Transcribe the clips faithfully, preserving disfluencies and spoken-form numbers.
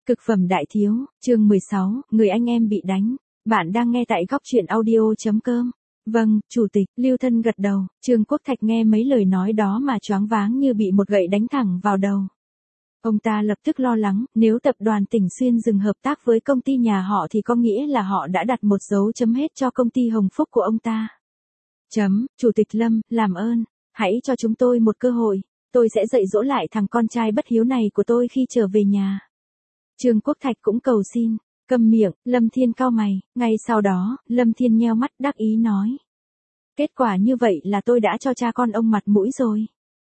Cực phẩm đại thiếu, chương mười sáu, người anh em bị đánh. Bạn đang nghe tại góc truyện audio chấm com. Vâng, chủ tịch, Lưu Thân gật đầu. Trương Quốc Thạch nghe mấy lời nói đó mà choáng váng như bị một gậy đánh thẳng vào đầu. Ông ta lập tức lo lắng, nếu tập đoàn Tỉnh Xuyên dừng hợp tác với công ty nhà họ thì có nghĩa là họ đã đặt một dấu chấm hết cho công ty Hồng Phúc của ông ta. Chấm, Chủ tịch Lâm, làm ơn, hãy cho chúng tôi một cơ hội, tôi sẽ dạy dỗ lại thằng con trai bất hiếu này của tôi khi trở về nhà. Trương Quốc Thạch cũng cầu xin. Câm miệng, Lâm Thiên cau mày, ngay sau đó, Lâm Thiên nheo mắt đắc ý nói. Kết quả như vậy là tôi đã cho cha con ông mặt mũi rồi.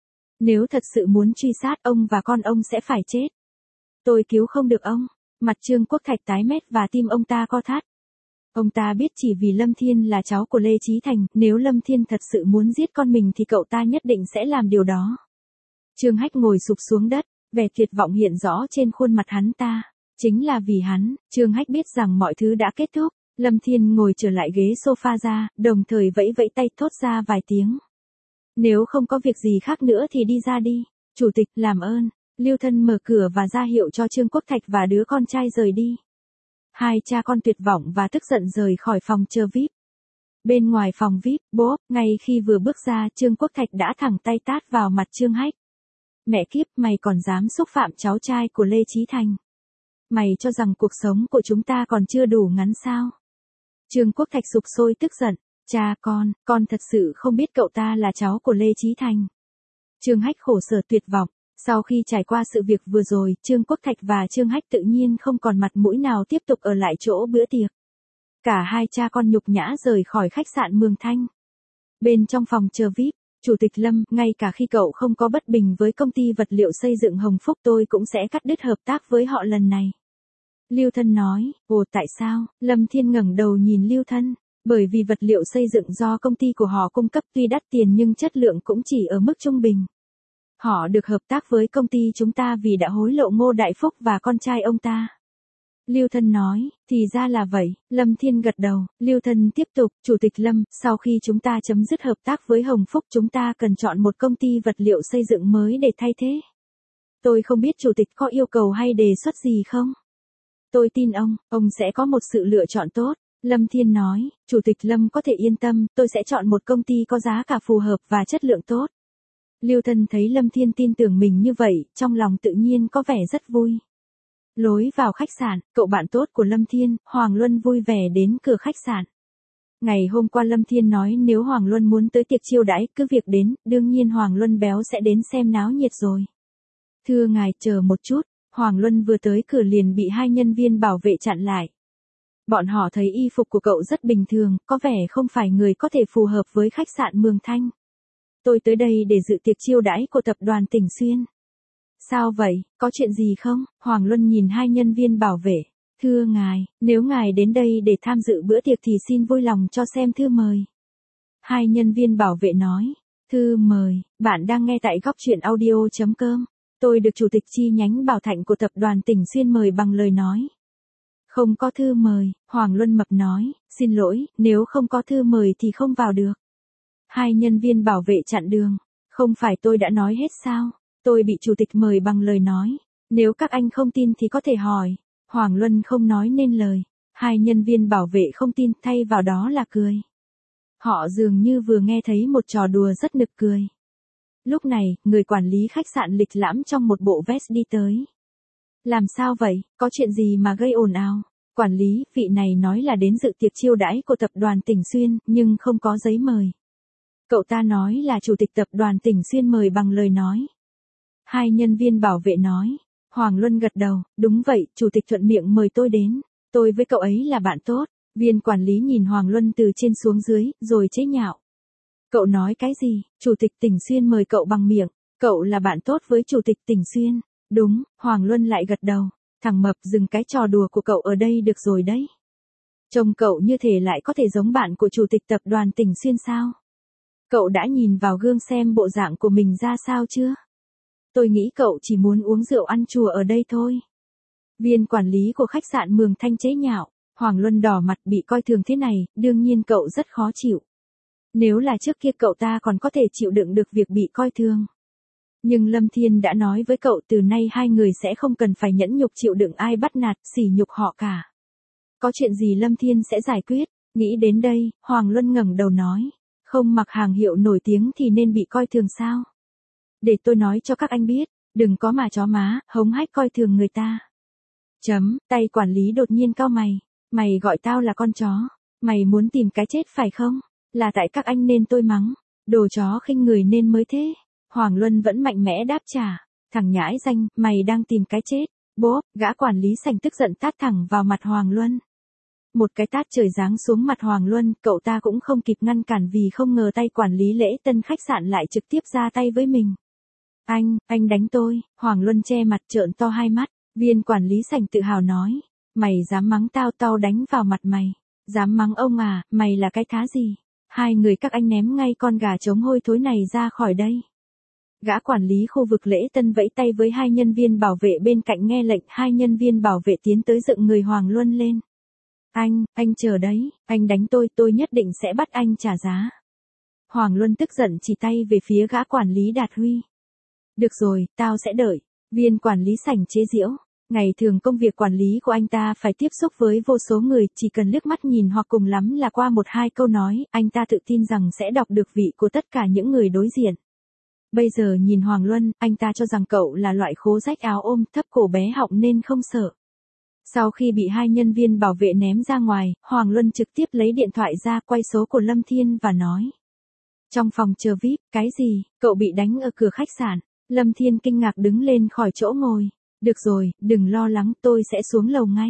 Nếu thật sự muốn truy sát ông và con ông sẽ phải chết. Tôi cứu không được ông. Mặt Trương Quốc Thạch tái mét và tim ông ta co thắt. Ông ta biết chỉ vì Lâm Thiên là cháu của Lê Chí Thành, nếu Lâm Thiên thật sự muốn giết con mình thì cậu ta nhất định sẽ làm điều đó. Trương Hách ngồi sụp xuống đất, vẻ tuyệt vọng hiện rõ trên khuôn mặt hắn ta. Chính là vì hắn, Trương Hách biết rằng mọi thứ đã kết thúc. Lâm Thiên ngồi trở lại ghế sofa ra, đồng thời vẫy vẫy tay thốt ra vài tiếng. Nếu không có việc gì khác nữa thì đi ra đi. Chủ tịch, làm ơn. Lưu Thân mở cửa và ra hiệu cho Trương Quốc Thạch và đứa con trai rời đi. Hai cha con tuyệt vọng và tức giận rời khỏi phòng chờ vi ai pi. Bên ngoài phòng vi ai pi, bốp, ngay khi vừa bước ra, Trương Quốc Thạch đã thẳng tay tát vào mặt Trương Hách. Mẹ kiếp, mày còn dám xúc phạm cháu trai của Lê Chí Thành. Mày cho rằng cuộc sống của chúng ta còn chưa đủ ngắn sao? Trương Quốc Thạch sục sôi tức giận. Cha con, con thật sự không biết cậu ta là cháu của Lê Chí Thành. Trương Hách khổ sở tuyệt vọng. Sau khi trải qua sự việc vừa rồi, Trương Quốc Thạch và Trương Hách tự nhiên không còn mặt mũi nào tiếp tục ở lại chỗ bữa tiệc. Cả hai cha con nhục nhã rời khỏi khách sạn Mường Thanh. Bên trong phòng chờ vi ai pi, Chủ tịch Lâm, ngay cả khi cậu không có bất bình với công ty vật liệu xây dựng Hồng Phúc tôi cũng sẽ cắt đứt hợp tác với họ lần này. Lưu Thân nói, ồ tại sao? Lâm Thiên ngẩng đầu nhìn Lưu Thân. Bởi vì vật liệu xây dựng do công ty của họ cung cấp tuy đắt tiền nhưng chất lượng cũng chỉ ở mức trung bình. Họ được hợp tác với công ty chúng ta vì đã hối lộ Ngô Đại Phúc và con trai ông ta. Lưu Thân nói, thì ra là vậy. Lâm Thiên gật đầu. Lưu Thân tiếp tục, Chủ tịch Lâm, sau khi chúng ta chấm dứt hợp tác với Hồng Phúc chúng ta cần chọn một công ty vật liệu xây dựng mới để thay thế. Tôi không biết Chủ tịch có yêu cầu hay đề xuất gì không? Tôi tin ông, ông sẽ có một sự lựa chọn tốt. Lâm Thiên nói, Chủ tịch Lâm có thể yên tâm, tôi sẽ chọn một công ty có giá cả phù hợp và chất lượng tốt. Lưu Thân thấy Lâm Thiên tin tưởng mình như vậy, trong lòng tự nhiên có vẻ rất vui. Lối vào khách sạn, cậu bạn tốt của Lâm Thiên, Hoàng Luân vui vẻ đến cửa khách sạn. Ngày hôm qua Lâm Thiên nói nếu Hoàng Luân muốn tới tiệc chiêu đãi, cứ việc đến, đương nhiên Hoàng Luân béo sẽ đến xem náo nhiệt rồi. Thưa ngài, chờ một chút, Hoàng Luân vừa tới cửa liền bị hai nhân viên bảo vệ chặn lại. Bọn họ thấy y phục của cậu rất bình thường, có vẻ không phải người có thể phù hợp với khách sạn Mường Thanh. Tôi tới đây để dự tiệc chiêu đãi của tập đoàn Tỉnh Xuyên. Sao vậy, có chuyện gì không? Hoàng Luân nhìn hai nhân viên bảo vệ. Thưa ngài, nếu ngài đến đây để tham dự bữa tiệc thì xin vui lòng cho xem thư mời. Hai nhân viên bảo vệ nói. Thư mời, bạn đang nghe tại góc truyện audio chấm com. Tôi được Chủ tịch chi nhánh Bảo Thạnh của tập đoàn Tỉnh Xuyên mời bằng lời nói. Không có thư mời, Hoàng Luân mập nói, xin lỗi, nếu không có thư mời thì không vào được. Hai nhân viên bảo vệ chặn đường, không phải tôi đã nói hết sao, tôi bị Chủ tịch mời bằng lời nói, nếu các anh không tin thì có thể hỏi. Hoàng Luân không nói nên lời, hai nhân viên bảo vệ không tin, thay vào đó là cười. Họ dường như vừa nghe thấy một trò đùa rất nực cười. Lúc này, người quản lý khách sạn lịch lãm trong một bộ vest đi tới. Làm sao vậy, có chuyện gì mà gây ồn ào? Quản lý, vị này nói là đến dự tiệc chiêu đãi của tập đoàn Tỉnh Xuyên, nhưng không có giấy mời. Cậu ta nói là Chủ tịch tập đoàn Tỉnh Xuyên mời bằng lời nói. Hai nhân viên bảo vệ nói. Hoàng Luân gật đầu, đúng vậy, Chủ tịch thuận miệng mời tôi đến. Tôi với cậu ấy là bạn tốt. Viên quản lý nhìn Hoàng Luân từ trên xuống dưới, rồi chế nhạo. Cậu nói cái gì? Chủ tịch Tỉnh Xuyên mời cậu bằng miệng. Cậu là bạn tốt với Chủ tịch Tỉnh Xuyên. Đúng, Hoàng Luân lại gật đầu. Thằng mập, dừng cái trò đùa của cậu ở đây được rồi đấy. Trông cậu như thể lại có thể giống bạn của Chủ tịch tập đoàn Tỉnh Xuyên sao? Cậu đã nhìn vào gương xem bộ dạng của mình ra sao chưa? Tôi nghĩ cậu chỉ muốn uống rượu ăn chùa ở đây thôi. Viên quản lý của khách sạn Mường Thanh chế nhạo. Hoàng Luân đỏ mặt bị coi thường thế này, đương nhiên cậu rất khó chịu. Nếu là trước kia cậu ta còn có thể chịu đựng được việc bị coi thường. Nhưng Lâm Thiên đã nói với cậu từ nay hai người sẽ không cần phải nhẫn nhục chịu đựng ai bắt nạt, sỉ nhục họ cả. Có chuyện gì Lâm Thiên sẽ giải quyết. Nghĩ đến đây, Hoàng Luân ngẩng đầu nói. Không mặc hàng hiệu nổi tiếng thì nên bị coi thường sao? Để tôi nói cho các anh biết, đừng có mà chó má, hống hách coi thường người ta. Chấm, tay quản lý đột nhiên cau mày. Mày gọi tao là con chó. Mày muốn tìm cái chết phải không? Là tại các anh nên tôi mắng. Đồ chó khinh người nên mới thế. Hoàng Luân vẫn mạnh mẽ đáp trả. Thằng nhãi danh, mày đang tìm cái chết. Bố, gã quản lý sành tức giận tát thẳng vào mặt Hoàng Luân. Một cái tát trời giáng xuống mặt Hoàng Luân, cậu ta cũng không kịp ngăn cản vì không ngờ tay quản lý lễ tân khách sạn lại trực tiếp ra tay với mình. Anh, anh đánh tôi. Hoàng Luân che mặt trợn to hai mắt. Viên quản lý sành tự hào nói. Mày dám mắng tao, tao đánh vào mặt mày. Dám mắng ông à, mày là cái thá gì? Hai người các anh ném ngay con gà trống hôi thối này ra khỏi đây. Gã quản lý khu vực lễ tân vẫy tay với hai nhân viên bảo vệ bên cạnh nghe lệnh, hai nhân viên bảo vệ tiến tới dựng người Hoàng Luân lên. Anh, anh chờ đấy, anh đánh tôi, tôi nhất định sẽ bắt anh trả giá. Hoàng Luân tức giận chỉ tay về phía gã quản lý Đạt Huy. Được rồi, tao sẽ đợi. Viên quản lý sành chế giễu. Ngày thường công việc quản lý của anh ta phải tiếp xúc với vô số người, chỉ cần liếc mắt nhìn hoặc cùng lắm là qua một hai câu nói, anh ta tự tin rằng sẽ đọc được vị của tất cả những người đối diện. Bây giờ nhìn Hoàng Luân, anh ta cho rằng cậu là loại khố rách áo ôm, thấp cổ bé họng nên không sợ. Sau khi bị hai nhân viên bảo vệ ném ra ngoài, Hoàng Luân trực tiếp lấy điện thoại ra, quay số của Lâm Thiên và nói. Trong phòng chờ vi ai pi, cái gì, cậu bị đánh ở cửa khách sạn. Lâm Thiên kinh ngạc đứng lên khỏi chỗ ngồi. Được rồi, đừng lo lắng, tôi sẽ xuống lầu ngay.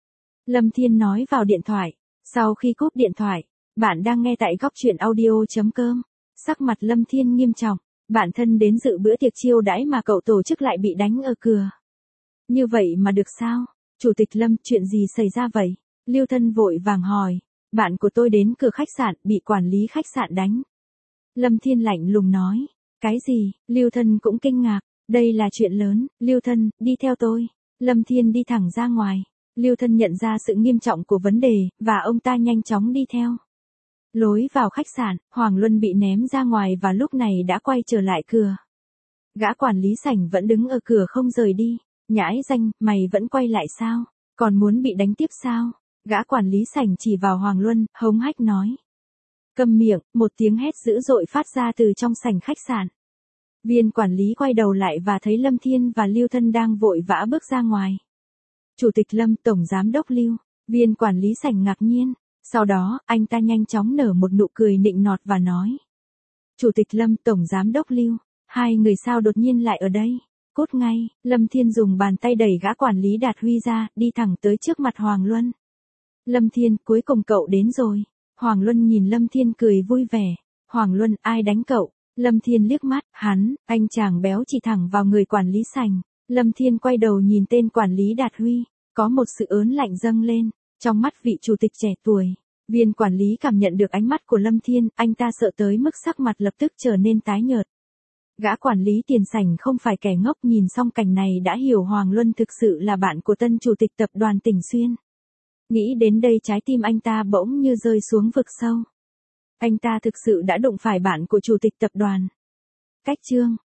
Lâm Thiên nói vào điện thoại. Sau khi cúp điện thoại, bạn đang nghe tại góc truyện audio chấm com. Sắc mặt Lâm Thiên nghiêm trọng. Bạn thân đến dự bữa tiệc chiêu đãi mà cậu tổ chức lại bị đánh ở cửa. Như vậy mà được sao? Chủ tịch Lâm, chuyện gì xảy ra vậy? Lưu Thân vội vàng hỏi. Bạn của tôi đến cửa khách sạn, bị quản lý khách sạn đánh. Lâm Thiên lạnh lùng nói. Cái gì? Lưu Thân cũng kinh ngạc. Đây là chuyện lớn. Lưu Thân, đi theo tôi. Lâm Thiên đi thẳng ra ngoài. Lưu Thân nhận ra sự nghiêm trọng của vấn đề, và ông ta nhanh chóng đi theo. Lối vào khách sạn, Hoàng Luân bị ném ra ngoài và lúc này đã quay trở lại cửa. Gã quản lý sảnh vẫn đứng ở cửa không rời đi. Nhãi danh, mày vẫn quay lại sao? Còn muốn bị đánh tiếp sao? Gã quản lý sảnh chỉ vào Hoàng Luân, hống hách nói. Câm miệng, một tiếng hét dữ dội phát ra từ trong sảnh khách sạn. Viên quản lý quay đầu lại và thấy Lâm Thiên và Lưu Thân đang vội vã bước ra ngoài. Chủ tịch Lâm, Tổng Giám đốc Lưu. Viên quản lý sảnh ngạc nhiên. Sau đó, anh ta nhanh chóng nở một nụ cười nịnh nọt và nói. Chủ tịch Lâm, Tổng Giám đốc Lưu. Hai người sao đột nhiên lại ở đây? Cút ngay. Lâm Thiên dùng bàn tay đẩy gã quản lý Đạt Huy ra, đi thẳng tới trước mặt Hoàng Luân. Lâm Thiên, cuối cùng cậu đến rồi. Hoàng Luân nhìn Lâm Thiên cười vui vẻ. Hoàng Luân, ai đánh cậu? Lâm Thiên liếc mắt, hắn, anh chàng béo chỉ thẳng vào người quản lý sành. Lâm Thiên quay đầu nhìn tên quản lý Đạt Huy, có một sự ớn lạnh dâng lên, trong mắt vị chủ tịch trẻ tuổi. Viên quản lý cảm nhận được ánh mắt của Lâm Thiên, anh ta sợ tới mức sắc mặt lập tức trở nên tái nhợt. Gã quản lý tiền sảnh không phải kẻ ngốc, nhìn xong cảnh này đã hiểu Hoàng Luân thực sự là bạn của tân chủ tịch tập đoàn Tỉnh Xuyên. Nghĩ đến đây trái tim anh ta bỗng như rơi xuống vực sâu. Anh ta thực sự đã đụng phải bạn của chủ tịch tập đoàn. Cách chương